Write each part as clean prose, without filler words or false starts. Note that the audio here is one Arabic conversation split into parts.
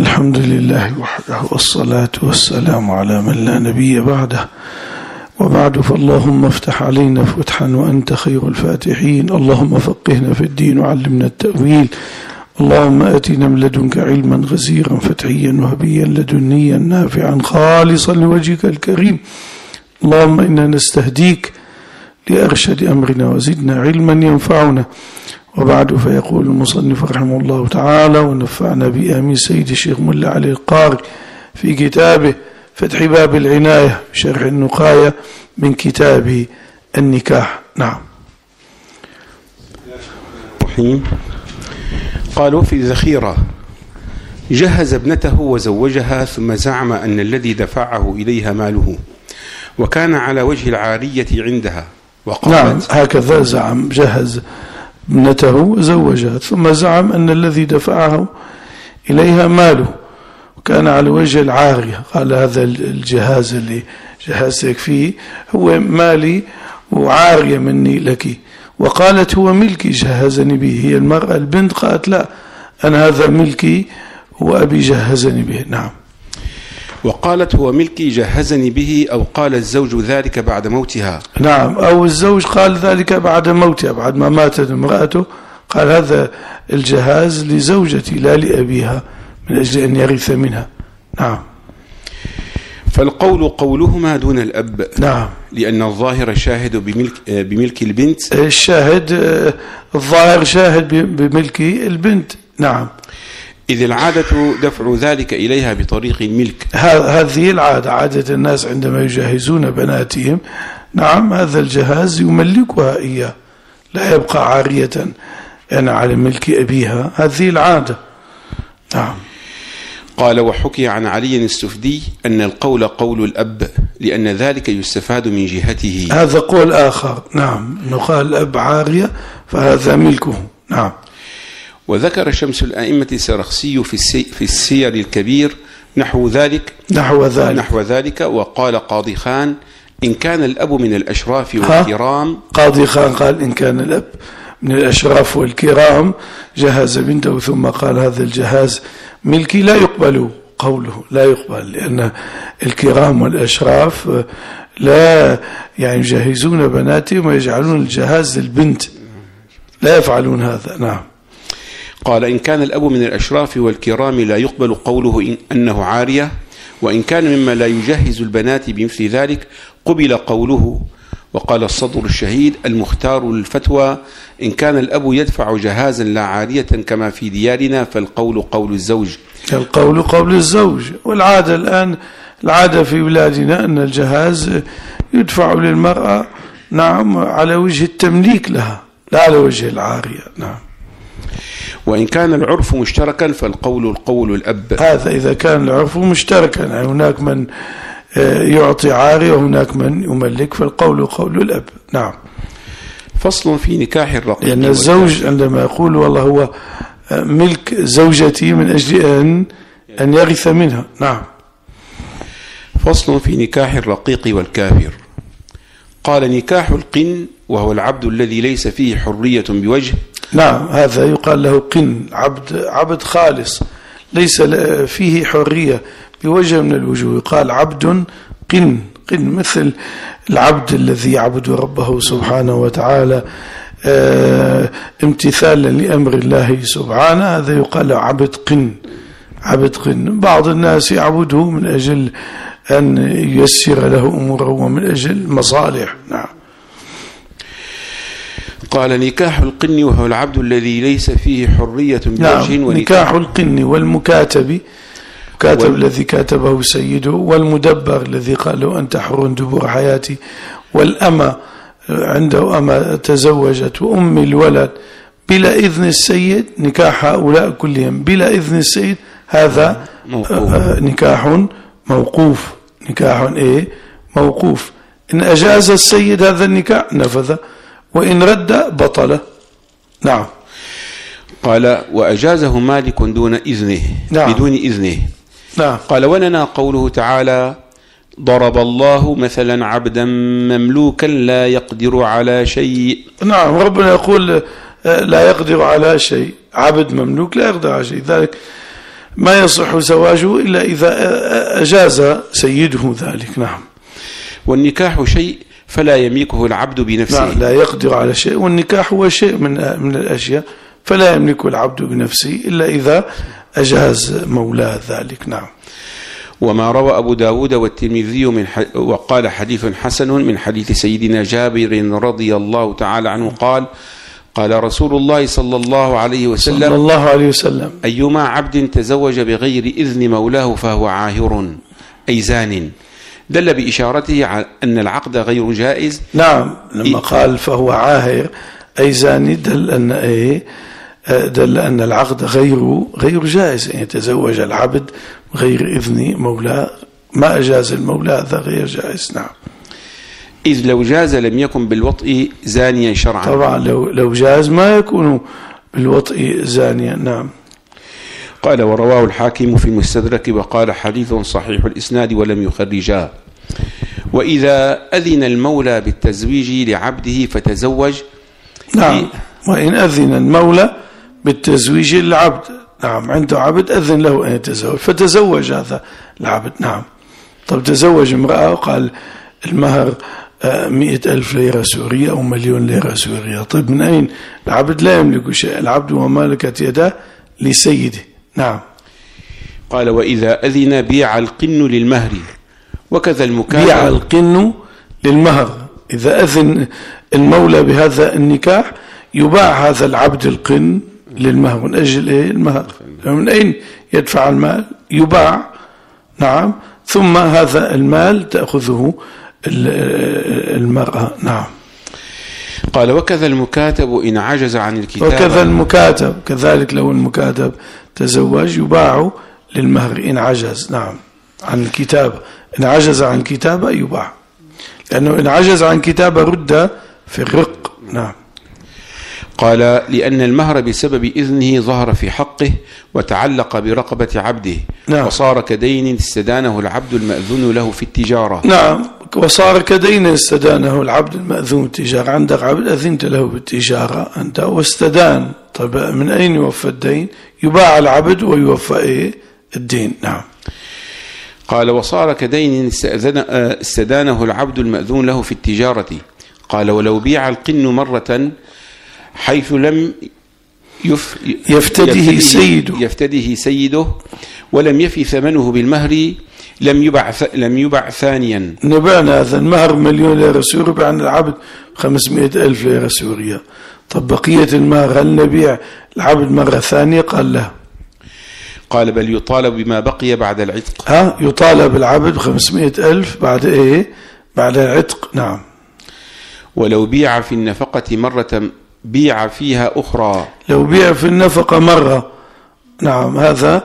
الحمد لله وحده والصلاة والسلام على من لا نبي بعده، وبعد فاللهم افتح علينا فتحا وأنت خير الفاتحين. اللهم فقهنا في الدين وعلمنا التأويل. اللهم آتنا من لدنك علما غزيرا فتحيا وهبيا لدنيا نافعا خالصا لوجهك الكريم. اللهم إنا نستهديك لأرشد أمرنا وزدنا علما ينفعنا. وبعد فيقول المصنف رحمه الله تعالى ونفعنا بآمين سيد الشيخ ملا علي القاري في كتابه فتح باب العناية بشرح النقاية من كتابه النكاح. نعم. قالوا في ذخيرة جهز ابنته وزوجها ثم زعم أن الذي دفعه إليها ماله وكان على وجه العارية عندها وقالت نعم هكذا زعم، جهز ابنته وزوجها ثم زعم أن الذي دفعه إليها ماله وكان على وجه العارية. قال هذا الجهاز اللي جهزتك فيه هو مالي وعارية مني لك. وقالت هو ملكي جهزني به، هي المرأة البنت قالت لا أنا هذا ملكي وأبي جهزني به. نعم. وقالت هو ملكي جهزني به، أو قال الزوج ذلك بعد موتها. نعم، أو الزوج قال ذلك بعد موتها، بعد ما ماتت امرأته قال هذا الجهاز لزوجتي لا لأبيها من أجل أن يرث منها. نعم. فالقول قولهما دون الأب. نعم. لأن الظاهر شاهد بملك البنت. الشاهد الظاهر شاهد بملك البنت. نعم. إذ العادة دفع ذلك إليها بطريق الملك. هذه العادة، عادة الناس عندما يجهزون بناتهم. نعم، هذا الجهاز يملكها إياه، لا يبقى عارية أنا على ملك أبيها، هذه العادة. نعم. قال وحكي عن علي السفدي أن القول قول الأب لأن ذلك يستفاد من جهته. هذا قول آخر. نعم، أنه قال الأب عارية فهذا ملكه. نعم. وذكر شمس الأئمة السرخسي في السير الكبير نحو ذلك. وقال قاضي خان إن كان الأب من الأشراف والكرام. قاضي خان قال إن كان الأب من الأشراف والكرام جهز بنته ثم قال هذا الجهاز ملكي، لا يقبل قوله، لا يقبل، لأن الكرام والأشراف لا يعني يجهزون بناتهم ويجعلون الجهاز للبنت، لا يفعلون هذا. نعم. قال إن كان الأب من الأشراف والكرام لا يقبل قوله أنه عارية، وإن كان مما لا يجهز البنات بمثل ذلك قبل قوله. وقال الصدر الشهيد المختار للفتوى إن كان الأب يدفع جهازا لا عارية كما في ديارنا فالقول قول الزوج. القول قول الزوج. والعادة الآن، العادة في بلادنا أن الجهاز يدفع للمرأة نعم على وجه التمليك لها لا على وجه العارية. نعم. وإن كان العرف مشتركا فالقول قول الأب. هذا إذا كان العرف مشتركا، يعني هناك من يعطي عارية وهناك من يملك، فالقول قول الأب. نعم. فصل في نكاح الرقيق. لأن الزوج عندما يقول والله هو ملك زوجتي من أجل أن يرث منها. نعم. فصل في نكاح الرقيق والكافر. قال نكاح القن وهو العبد الذي ليس فيه حرية بوجه. نعم، هذا يقال له قن، عبد خالص ليس فيه حرية بوجه من الوجوه، قال عبد قن مثل العبد الذي يعبد ربه سبحانه وتعالى امتثالا لأمر الله سبحانه، هذا يقال له عبد قن. بعض الناس يعبده من أجل أن ييسر له أموره ومن أجل مصالح. نعم. قال نكاح القن وهو العبد الذي ليس فيه حرية بوجه. نعم. نكاح القن والمكاتب، كاتب الذي كاتبه سيده، والمدبر الذي قال له أنت حر دبر حياتي، والأمة عنده أمة تزوجت، وأم الولد بلا إذن السيد. نكاح هؤلاء كلهم بلا إذن السيد هذا نكاح موقوف. نكاح موقوف. إن أجاز السيد هذا النكاح نفذ، وإن رد بطل. نعم. قال وأجازه مالك دون إذنه. نعم. بدون إذنه. نعم. قال ولنا قوله تعالى ضرب الله مثلا عبدا مملوكا لا يقدر على شيء. نعم، ربنا يقول لا يقدر على شيء، عبد مملوك لا يقدر على شيء. ذلك ما يصح زواجه إلا إذا أجاز سيده ذلك. نعم. والنكاح شيء فلا يملكه العبد بنفسه. لا يقدر على شيء، والنكاح هو شيء من الأشياء فلا يملكه العبد بنفسه إلا إذا أجاز مولاه ذلك. نعم. وما روى أبو داود والترمذي وقال حديث حسن من حديث سيدنا جابر رضي الله تعالى عنه قال قال رسول الله صلى الله عليه وسلم أيما عبد تزوج بغير إذن مولاه فهو عاهر أي زان، دل بإشارته على أن العقد غير جائز. نعم، لما قال فهو عاهر أي زان دل أن العقد غير جائز، يعني يتزوج العبد غير إذن مولاه، ما أجاز المولى هذا غير جائز. نعم. إذ لو جاز لم يكن بالوطء زانيا شرعا. طبعا لو جاز ما يكون بالوطء زانيا. نعم. قال ورواه الحاكم في المستدرك وقال حديث صحيح الإسناد ولم يخرجاه. وإذا أذن المولى بالتزويج لعبده فتزوج. نعم. وإن أذن المولى بالتزويج للعبد، نعم، عنده عبد أذن له أن يتزوج فتزوج هذا العبد. نعم. طب تزوج امرأة وقال المهر 100,000 ليرة سورية أو 1,000,000 ليرة سورية. طيب من أين؟ العبد لا يملك شيء، العبد ومالكة يده لسيده. نعم. قال وإذا أذن بيع القن للمهر وكذا المكاتب. بيع القن للمهر، إذا أذن المولى بهذا النكاح يباع هذا العبد القن للمهر من أجل المهر. من أين يدفع المال؟ يباع. نعم. ثم هذا المال تأخذه المرأة. نعم. قال وكذا المكاتب إن عجز عن الكتابة. وكذا المكاتب كذلك، لو المكاتب تزوج يباع للمهر إن عجز. نعم. عن الكتابة، إن عجز عن كتابة يباع، لأنه إن عجز عن كتابة رد في الرق. نعم. قال لأن المهر بسبب إذنه ظهر في حقه وتعلق برقبة عبده. نعم. وصار كدين استدانه العبد المأذون له في التجارة. نعم. وصار كدين استدانه العبد المأذون بالتجارة. عندك عبد أذنت له بالتجارة أنت واستدان. طيب من أين يوفى الدين؟ يباع العبد ويوفى الدين. نعم. قال وصار كدين استدانه العبد المأذون له في التجارة. قال ولو بيع القن مرة حيث لم يفتده سيده ولم يفي ثمنه بالمهر لم يبع ثانيا. نبعنا هذا المهر 1,000,000 ليرة سورية، بعنا العبد 500,000 ليرة سورية. طب بقية المهر هل نبيع العبد مرة ثانية؟ قال لا. قال بل يطالب بما بقي بعد العتق. يطالب العبد 500,000 بعد بعد العتق. نعم. ولو بيع في النفقة مرة بيع فيها أخرى. لو بيع في النفقة مرة، نعم، هذا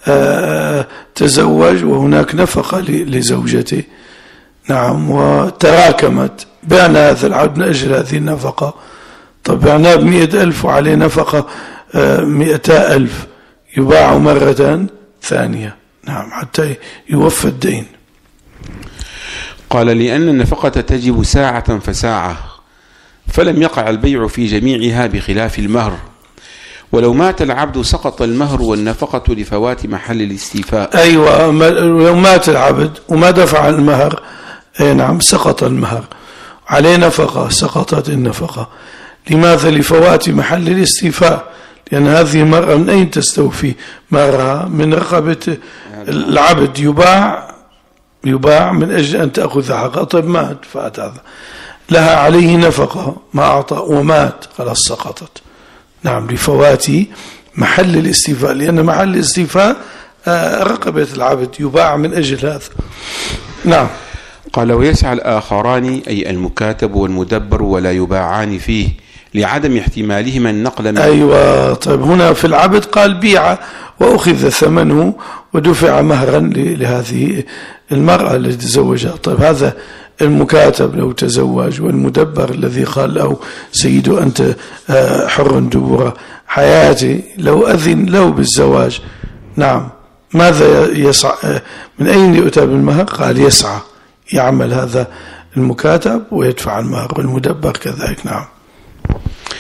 تزوج وهناك نفقة لزوجته. نعم. وتراكمت، بعنا هذا العبد من أجل هذه النفقة. طب بعناه 100,000 وعليه نفقة 200,000، يباع مرة ثانية. نعم. حتى يوفى الدين. قال لأن النفقة تجب ساعة فساعة، فلم يقع البيع في جميعها بخلاف المهر. ولو مات العبد سقط المهر والنفقة لفوات محل الاستيفاء. أيوة، لو مات العبد وما دفع المهر، نعم، سقط المهر، عليه نفقة، سقطت النفقة. لماذا؟ لفوات محل الاستيفاء، لأن هذه المرأة من أين تستوفي مهرها؟ من رقبة العبد، يباع من أجل أن تأخذ حقها. طيب مات، فات هذا، لها عليه نفقة، ما أعطى ومات، خلاص سقطت. نعم. لفوات محل الاستيفاء، لأن محل الاستيفاء رقبة العبد، يباع من أجل هذا. نعم. قال ويسعى الآخران أي المكاتب والمدبر ولا يباعان فيه لعدم احتمالهما النقل منه. أيوة. طيب هنا في العبد قال بيع وأخذ ثمنه ودفع مهرا لهذه المرأة التي تزوجها. طيب هذا المكاتب لو تزوج، والمدبر الذي قال له سيده أنت حر دبر حياتي، لو أذن له بالزواج، نعم، ماذا يسعى؟ من أين يؤتى بالمهر؟ قال يسعى، يعمل هذا المكاتب ويدفع المهر، والمدبر كذلك. نعم.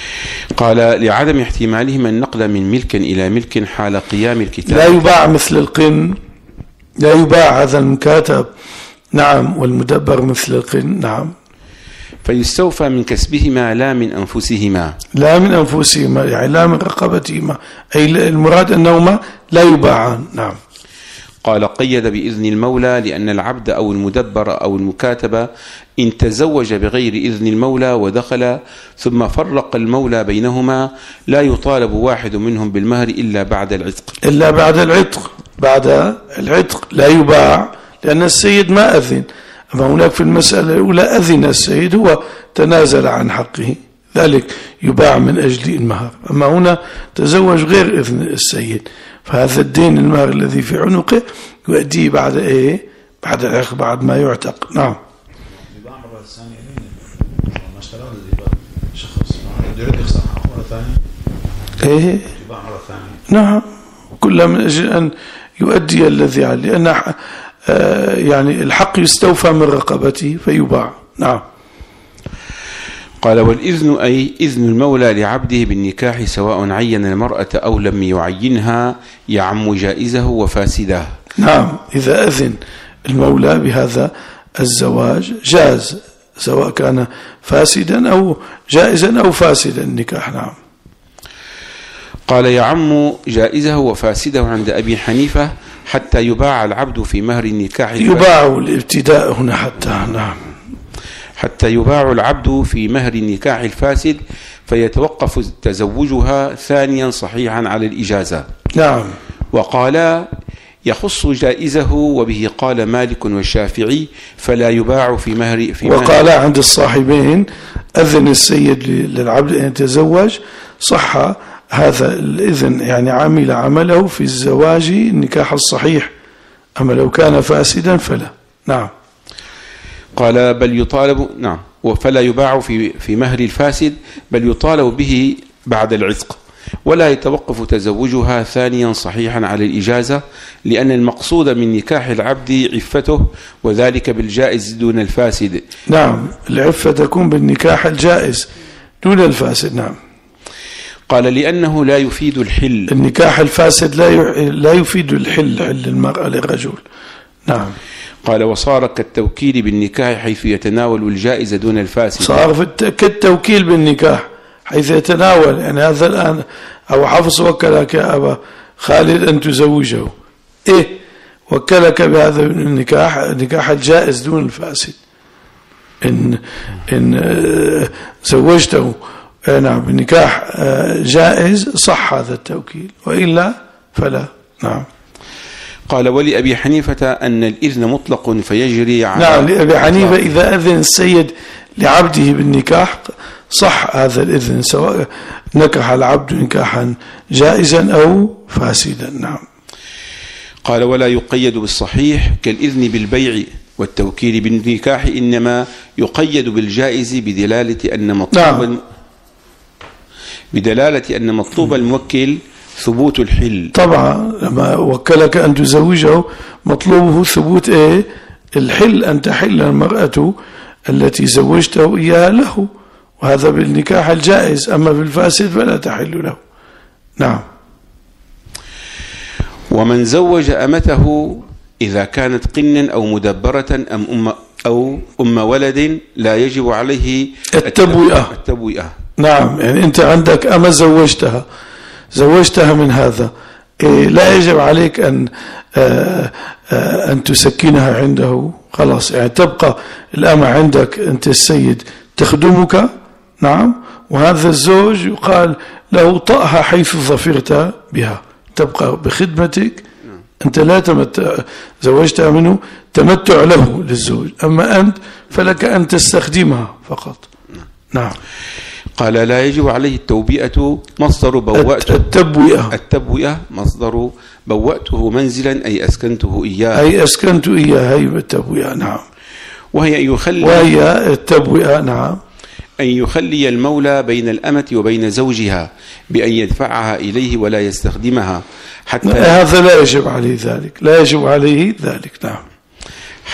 قال لعدم احتمالهما النقل من ملك إلى ملك حال قيام الكتاب. لا يباع مثل القن، لا يباع هذا المكاتب، نعم، والمدبر مثل القن، نعم. فيستوفى من كسبهما لا من أنفسهما. لا من أنفسهما يعني لا من رقبتهما، أي المراد أنهما لا يباعان، نعم. قال قيد بإذن المولى لأن العبد أو المدبر أو المكاتب إن تزوج بغير إذن المولى ودخل ثم فرق المولى بينهما لا يطالب واحد منهم بالمهر إلا بعد العتق. إلا بعد العتق، بعد العتق لا يباع لأن السيد ما أذن. أما هناك في المسألة الأولى أذن السيد، هو تنازل عن حقه، ذلك يباع من أجل المهر. أما هنا تزوج غير إذن السيد، فهذا الدين المهر الذي في عنقه يؤديه بعد إيه؟ بعد العقد، بعد ما يعتق، نعم. يباع مرة ثانية ما اشترى شخص يريد يخسر حقه مرة ثانية. إيه؟ يباع مرة ثانية. نعم، كل من أجل أن يؤدي الذي عليه، لأن يعني الحق يستوفى من رقبته فيباع، نعم. قال والإذن أي إذن المولى لعبده بالنكاح سواء عين المرأة أو لم يعينها يعم جائزه وفاسده. نعم، إذا أذن المولى بهذا الزواج جاز، سواء كان فاسدا أو جائزا أو فاسدا النكاح، نعم. قال يعم جائزه وفاسده عند أبي حنيفة حتى يباع العبد في مهر النكاح. يباع الابتداء هنا حتى، نعم، حتى يباع العبد في مهر النكاح الفاسد فيتوقف تزوجها ثانيا صحيحا على الإجازة، نعم. وقال يخص جائزه وبه قال مالك والشافعي فلا يباع في مهر وقال عند الصاحبين أذن السيد للعبد أن يتزوج صح هذا الإذن، يعني عمل عمله في الزواج النكاح الصحيح، أما لو كان فاسدا فلا، نعم. قال بل يطالب، نعم، وفلا يباع في مهر الفاسد بل يطالب به بعد العتق، ولا يتوقف تزوجها ثانيا صحيحا على الإجازة، لأن المقصود من نكاح العبد عفته وذلك بالجائز دون الفاسد. نعم، العفة تكون بالنكاح الجائز دون الفاسد، نعم. قال لأنه لا يفيد الحل، النكاح الفاسد لا يفيد الحل، حل المرأة للرجل، نعم. قال وصار كالتوكيل بالنكاح حيث يتناول الجائز دون الفاسد. صار كالتوكيل بالنكاح حيث يتناول، يعني هذا الآن أو حفص وكلك يا أبا خالد أن تزوجه، إيه وكلك بهذا النكاح الجائز دون الفاسد. إن زوجته نعم بالنكاح جائز صح هذا التوكيل، وإلا فلا، نعم. قال ولأبي حنيفة أن الإذن مطلق فيجري على، نعم، لأبي حنيفة إذا أذن السيد لعبده بالنكاح صح هذا الإذن سواء نكح العبد نكاحا جائزا أو فاسدا، نعم. قال ولا يقيد بالصحيح كالإذن بالبيع والتوكيل بالنكاح، إنما يقيد بالجائز بدلالة أن مطلوب الموكل ثبوت الحل. طبعا لما وكلك أن تزوجه مطلوبه ثبوت إيه؟ الحل، أن تحل المرأة التي زوجته إياها له، وهذا بالنكاح الجائز، أما بالفاسد فلا تحل له، نعم. ومن زوج أمته إذا كانت قنا أو مدبرة أو أم ولد لا يجب عليه التبوئة. نعم، يعني أنت عندك أما زوجتها من هذا، لا يجب عليك أن تسكنها عنده، خلاص، يعني تبقى الأمة عندك أنت السيد تخدمك، نعم، وهذا الزوج يقال له طأها حيث ظفرت بها، تبقى بخدمتك، أنت لا زوجتها منه تمتع له للزوج، أما أنت فلك أن تستخدمها فقط، نعم. قال لا يجب عليه التوبئة مصدر بوأته، التبوئة مصدر بوأته منزلا أي أسكنته إياه، هي التبوئة، نعم. وهي التبوئة، نعم، أن يخلي المولى بين الأمة وبين زوجها بأن يدفعها إليه ولا يستخدمها، حتى هذا لا يجب عليه ذلك، نعم.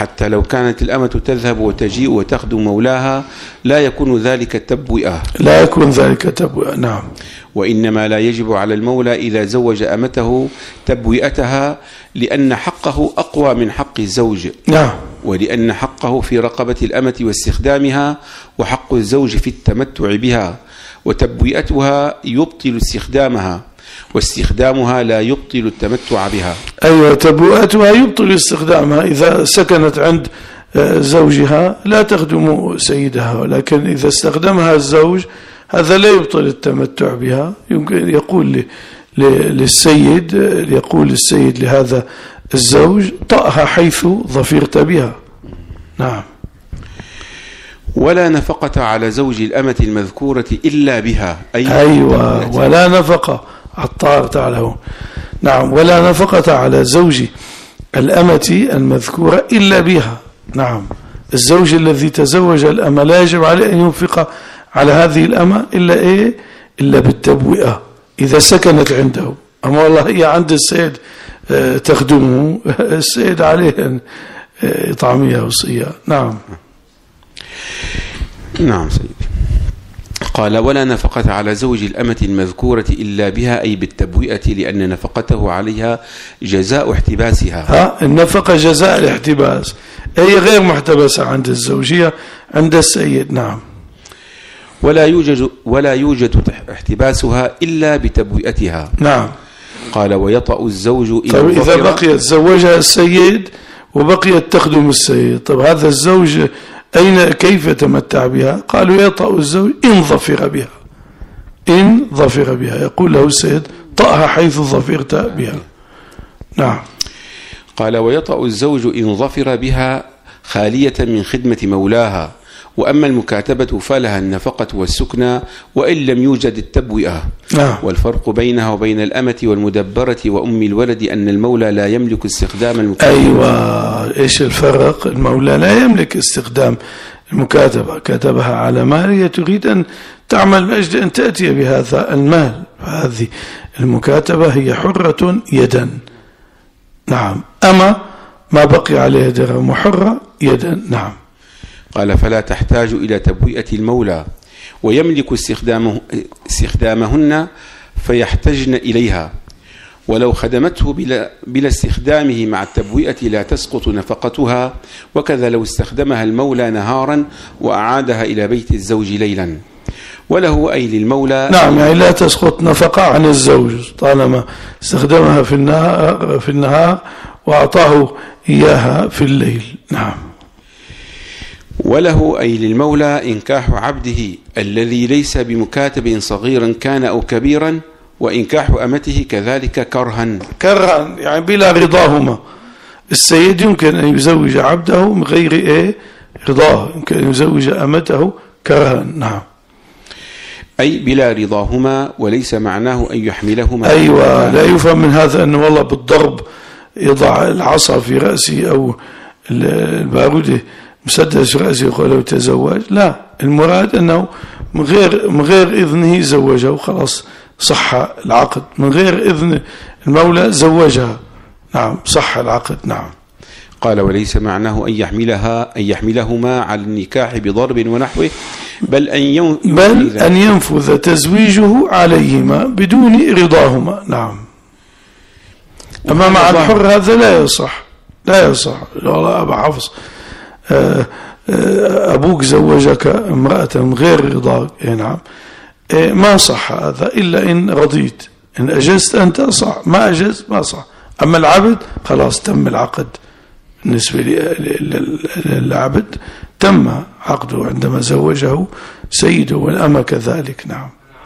حتى لو كانت الأمة تذهب وتجيء وتخدم مولاها لا يكون ذلك تبوئة. لا يكون ذلك تبوئة. نعم. وإنما لا يجب على المولى إذا زوج أمته تبوئتها لأن حقه أقوى من حق الزوج. نعم. ولأن حقه في رقبة الأمة واستخدامها، وحق الزوج في التمتع بها، وتبوئتها يبطل استخدامها، واستخدامها لا يبطل التمتع بها. أيوة، تبوئتها يبطل استخدامها. إذا سكنت عند زوجها لا تخدم سيدها، ولكن إذا استخدمها الزوج هذا لا يبطل التمتع بها. يمكن يقول للسيد لهذا الزوج: طأها حيث ظفرت بها. نعم. ولا نفقة على زوج الأمة المذكورة إلا بها. أيوة، ولا نفقة. عطار تعالوا. نعم. ولا نفقة على زوج الأمة المذكورة إلا بها. نعم. الزوج الذي تزوج الأمة لا يجب عليه أن ينفق على هذه الأمة إلا بالتبوئة إذا سكنت عنده. أما والله هي عند السيد تخدمه، السيد عليه أن يطعميها وصيها. نعم. نعم سيدي. قال: ولا نفقة على زوج الأمة المذكورة إلا بها، أي بالتبوئة، لأن نفقته عليها جزاء احتباسها. النفقة جزاء الاحتباس، أي غير محتبسة عند الزوجية عند السيد. نعم. ولا يوجد احتباسها إلا بتبوئتها. نعم. قال: ويطأ الزوج إذا بقيت زوجها السيد وبقيت تخدم السيد، طب هذا الزوج كيف يتمتع بها؟ قالوا: يطأ الزوج إن ظفر بها، يقول له السيد: طأها حيث ظفرت بها. نعم. قال: ويطأ الزوج إن ظفر بها خالية من خدمة مولاها، وأما المكاتبة فلها النفقة والسكنى وإن لم يوجد التبوئة. والفرق بينها وبين الأمة والمدبرة وأم الولد أن المولى لا يملك استخدام المكاتبة. أيوة، إيش الفرق؟ المولى لا يملك استخدام المكاتبة، كتبها على مال، هي تريد أن تعمل من أجل أن تأتي بهذا المال، فهذه المكاتبة هي حرة يدا. نعم. أما ما بقي عليه درهم حرة يدا. نعم. قال: فلا تحتاج إلى تبوئة المولى، ويملك استخدامهن فيحتجن إليها، ولو خدمته بلا استخدامه مع التبوئة لا تسقط نفقتها، وكذا لو استخدمها المولى نهارا وأعادها إلى بيت الزوج ليلا. وله أي للمولى. نعم، يعني لا تسقط نفقة عن الزوج طالما استخدمها في النهار وأعطاه إياها في الليل. نعم. وله أي للمولى إنكاح عبده الذي ليس بمكاتب صغيرا كان أو كبيرا، وإنكاح أمته كذلك كرها يعني بلا رضاهما. السيد يمكن أن يزوج عبده من غير رضاه، يمكن أن يزوج أمته كرها. نعم. أي بلا رضاهما، وليس معناه أن يحملهما. أيوة، لا يفهم من هذا أنه والله بالضرب يضع العصا في رأسي أو البارودة مسدس رأسي يقول له تزوج. لا، المراد أنه من غير إذنه زوجه، خلاص صح العقد. من غير إذن المولى زوجها. نعم، صح العقد. نعم. قال: وليس معناه أن يحملهما على النكاح بضرب ونحوه، بل أن ينفذ تزويجه عليهما بدون رضاهما. نعم. أما مع الحر هذا لا يصح. والله أبا حفص، أبوك زوجك امرأة من غير رضاك، نعم، ما صح هذا إلا إن رضيت. إن أجزت أنت صح، ما أجزت ما صح. أما العبد خلاص تم العقد. بالنسبة للعبد تم عقده عندما زوجه سيده، والأمة كذلك. نعم.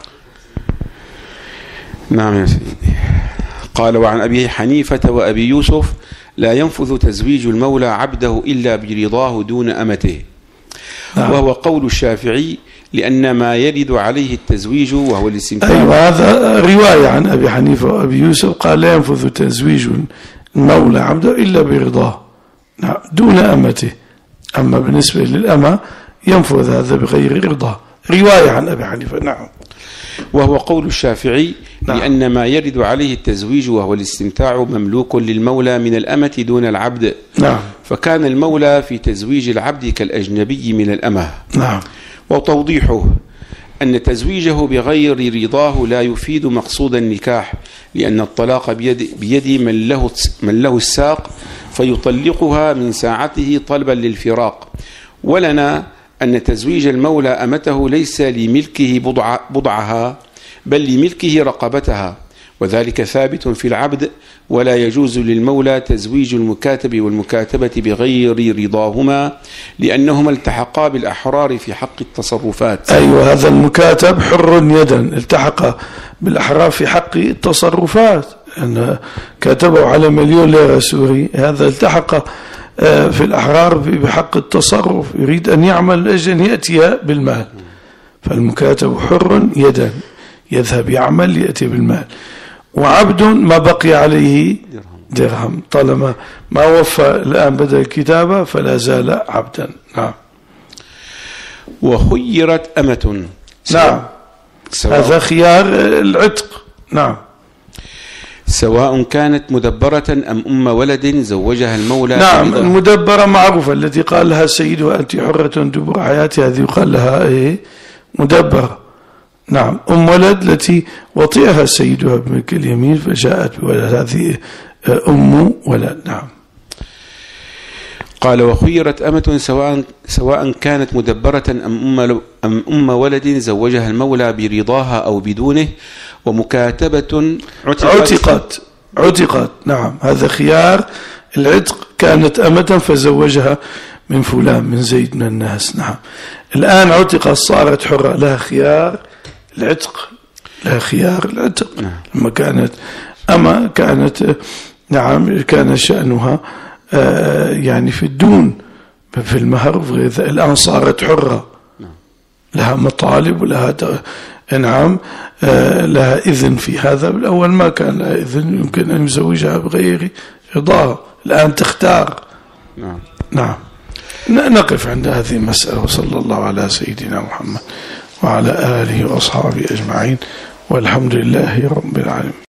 نعم يا سيدي. قال: وعن أبي حنيفة وأبي يوسف لا ينفذ تزويج المولى عبده إلا برضاه دون أمته. نعم. وهو قول الشافعي، لأن ما يرد عليه التزويج وهو الاستمتاع. أيوة، هذا رواية عن أبي حنيفة وأبي يوسف، قال: لا ينفذ تزويج المولى عبده إلا برضاه دون أمته. أما بالنسبة للأمة ينفذ هذا بغير رضاه. رواية عن أبي حنيفة. نعم. وهو قول الشافعي نعم. لأن ما يرد عليه التزويج وهو الاستمتاع مملوك للمولى من الأمة دون العبد. نعم. فكان المولى في تزويج العبد كالأجنبي من الأمة. نعم. وتوضيحه أن تزويجه بغير رضاه لا يفيد مقصود النكاح، لأن الطلاق بيد من له الساق فيطلقها من ساعته طلبا للفراق. ولنا أن تزويج المولى أمته ليس لملكه بضعها بل لملكه رقبتها، وذلك ثابت في العبد، ولا يجوز للمولى تزويج المكاتب والمكاتبة بغير رضاهما لأنهما التحقا بالأحرار في حق التصرفات. أيوة، هذا المكاتب حر يدا التحق بالأحرار في حق التصرفات، أن كاتبه على 1,000,000 ليرة سوري، هذا التحق في الأحرار بحق التصرف، يريد أن يعمل لأجل أن يأتي بالمال. فالمكاتب حر يدا يذهب يعمل يأتي بالمال. وعبد ما بقي عليه درهم، طالما ما وفى الآن بدأ الكتابة فلا زال عبدا. نعم. وخيرت أمة. نعم، هذا خيار العتق. نعم. سواء كانت مدبرة أم ولد زوجها المولى. نعم، المدبرة معروفة التي قال لها سيدها أنت حرة دبر حياتي، هذه يقال لها مدبرة. نعم. ولد التي وطئها سيدها بملك اليمين فجاءت بولد، هذه ولد. نعم. قال وخيرت أمة سواء كانت مدبرة أم ولد زوجها المولى برضاها أو بدونه، ومكاتبة عتقت. نعم، هذا خيار العتق، كانت أمة فزوجها من فلان من زيد من الناس. نعم. الآن عتقت صارت حرة، لها خيار العتق، لما كانت أما كانت نعم كان شأنها يعني في الدون في المهر وغير ذلك. الآن صارت حرة، لها مطالب ولها نعم لها إذن في هذا. بالأول ما كان لها إذن، يمكن أن يزوجها بغير رضاها، الآن تختار. نعم. نقف عند هذه المسألة، وصلى الله على سيدنا محمد وعلى آله وأصحابه أجمعين، والحمد لله رب العالمين.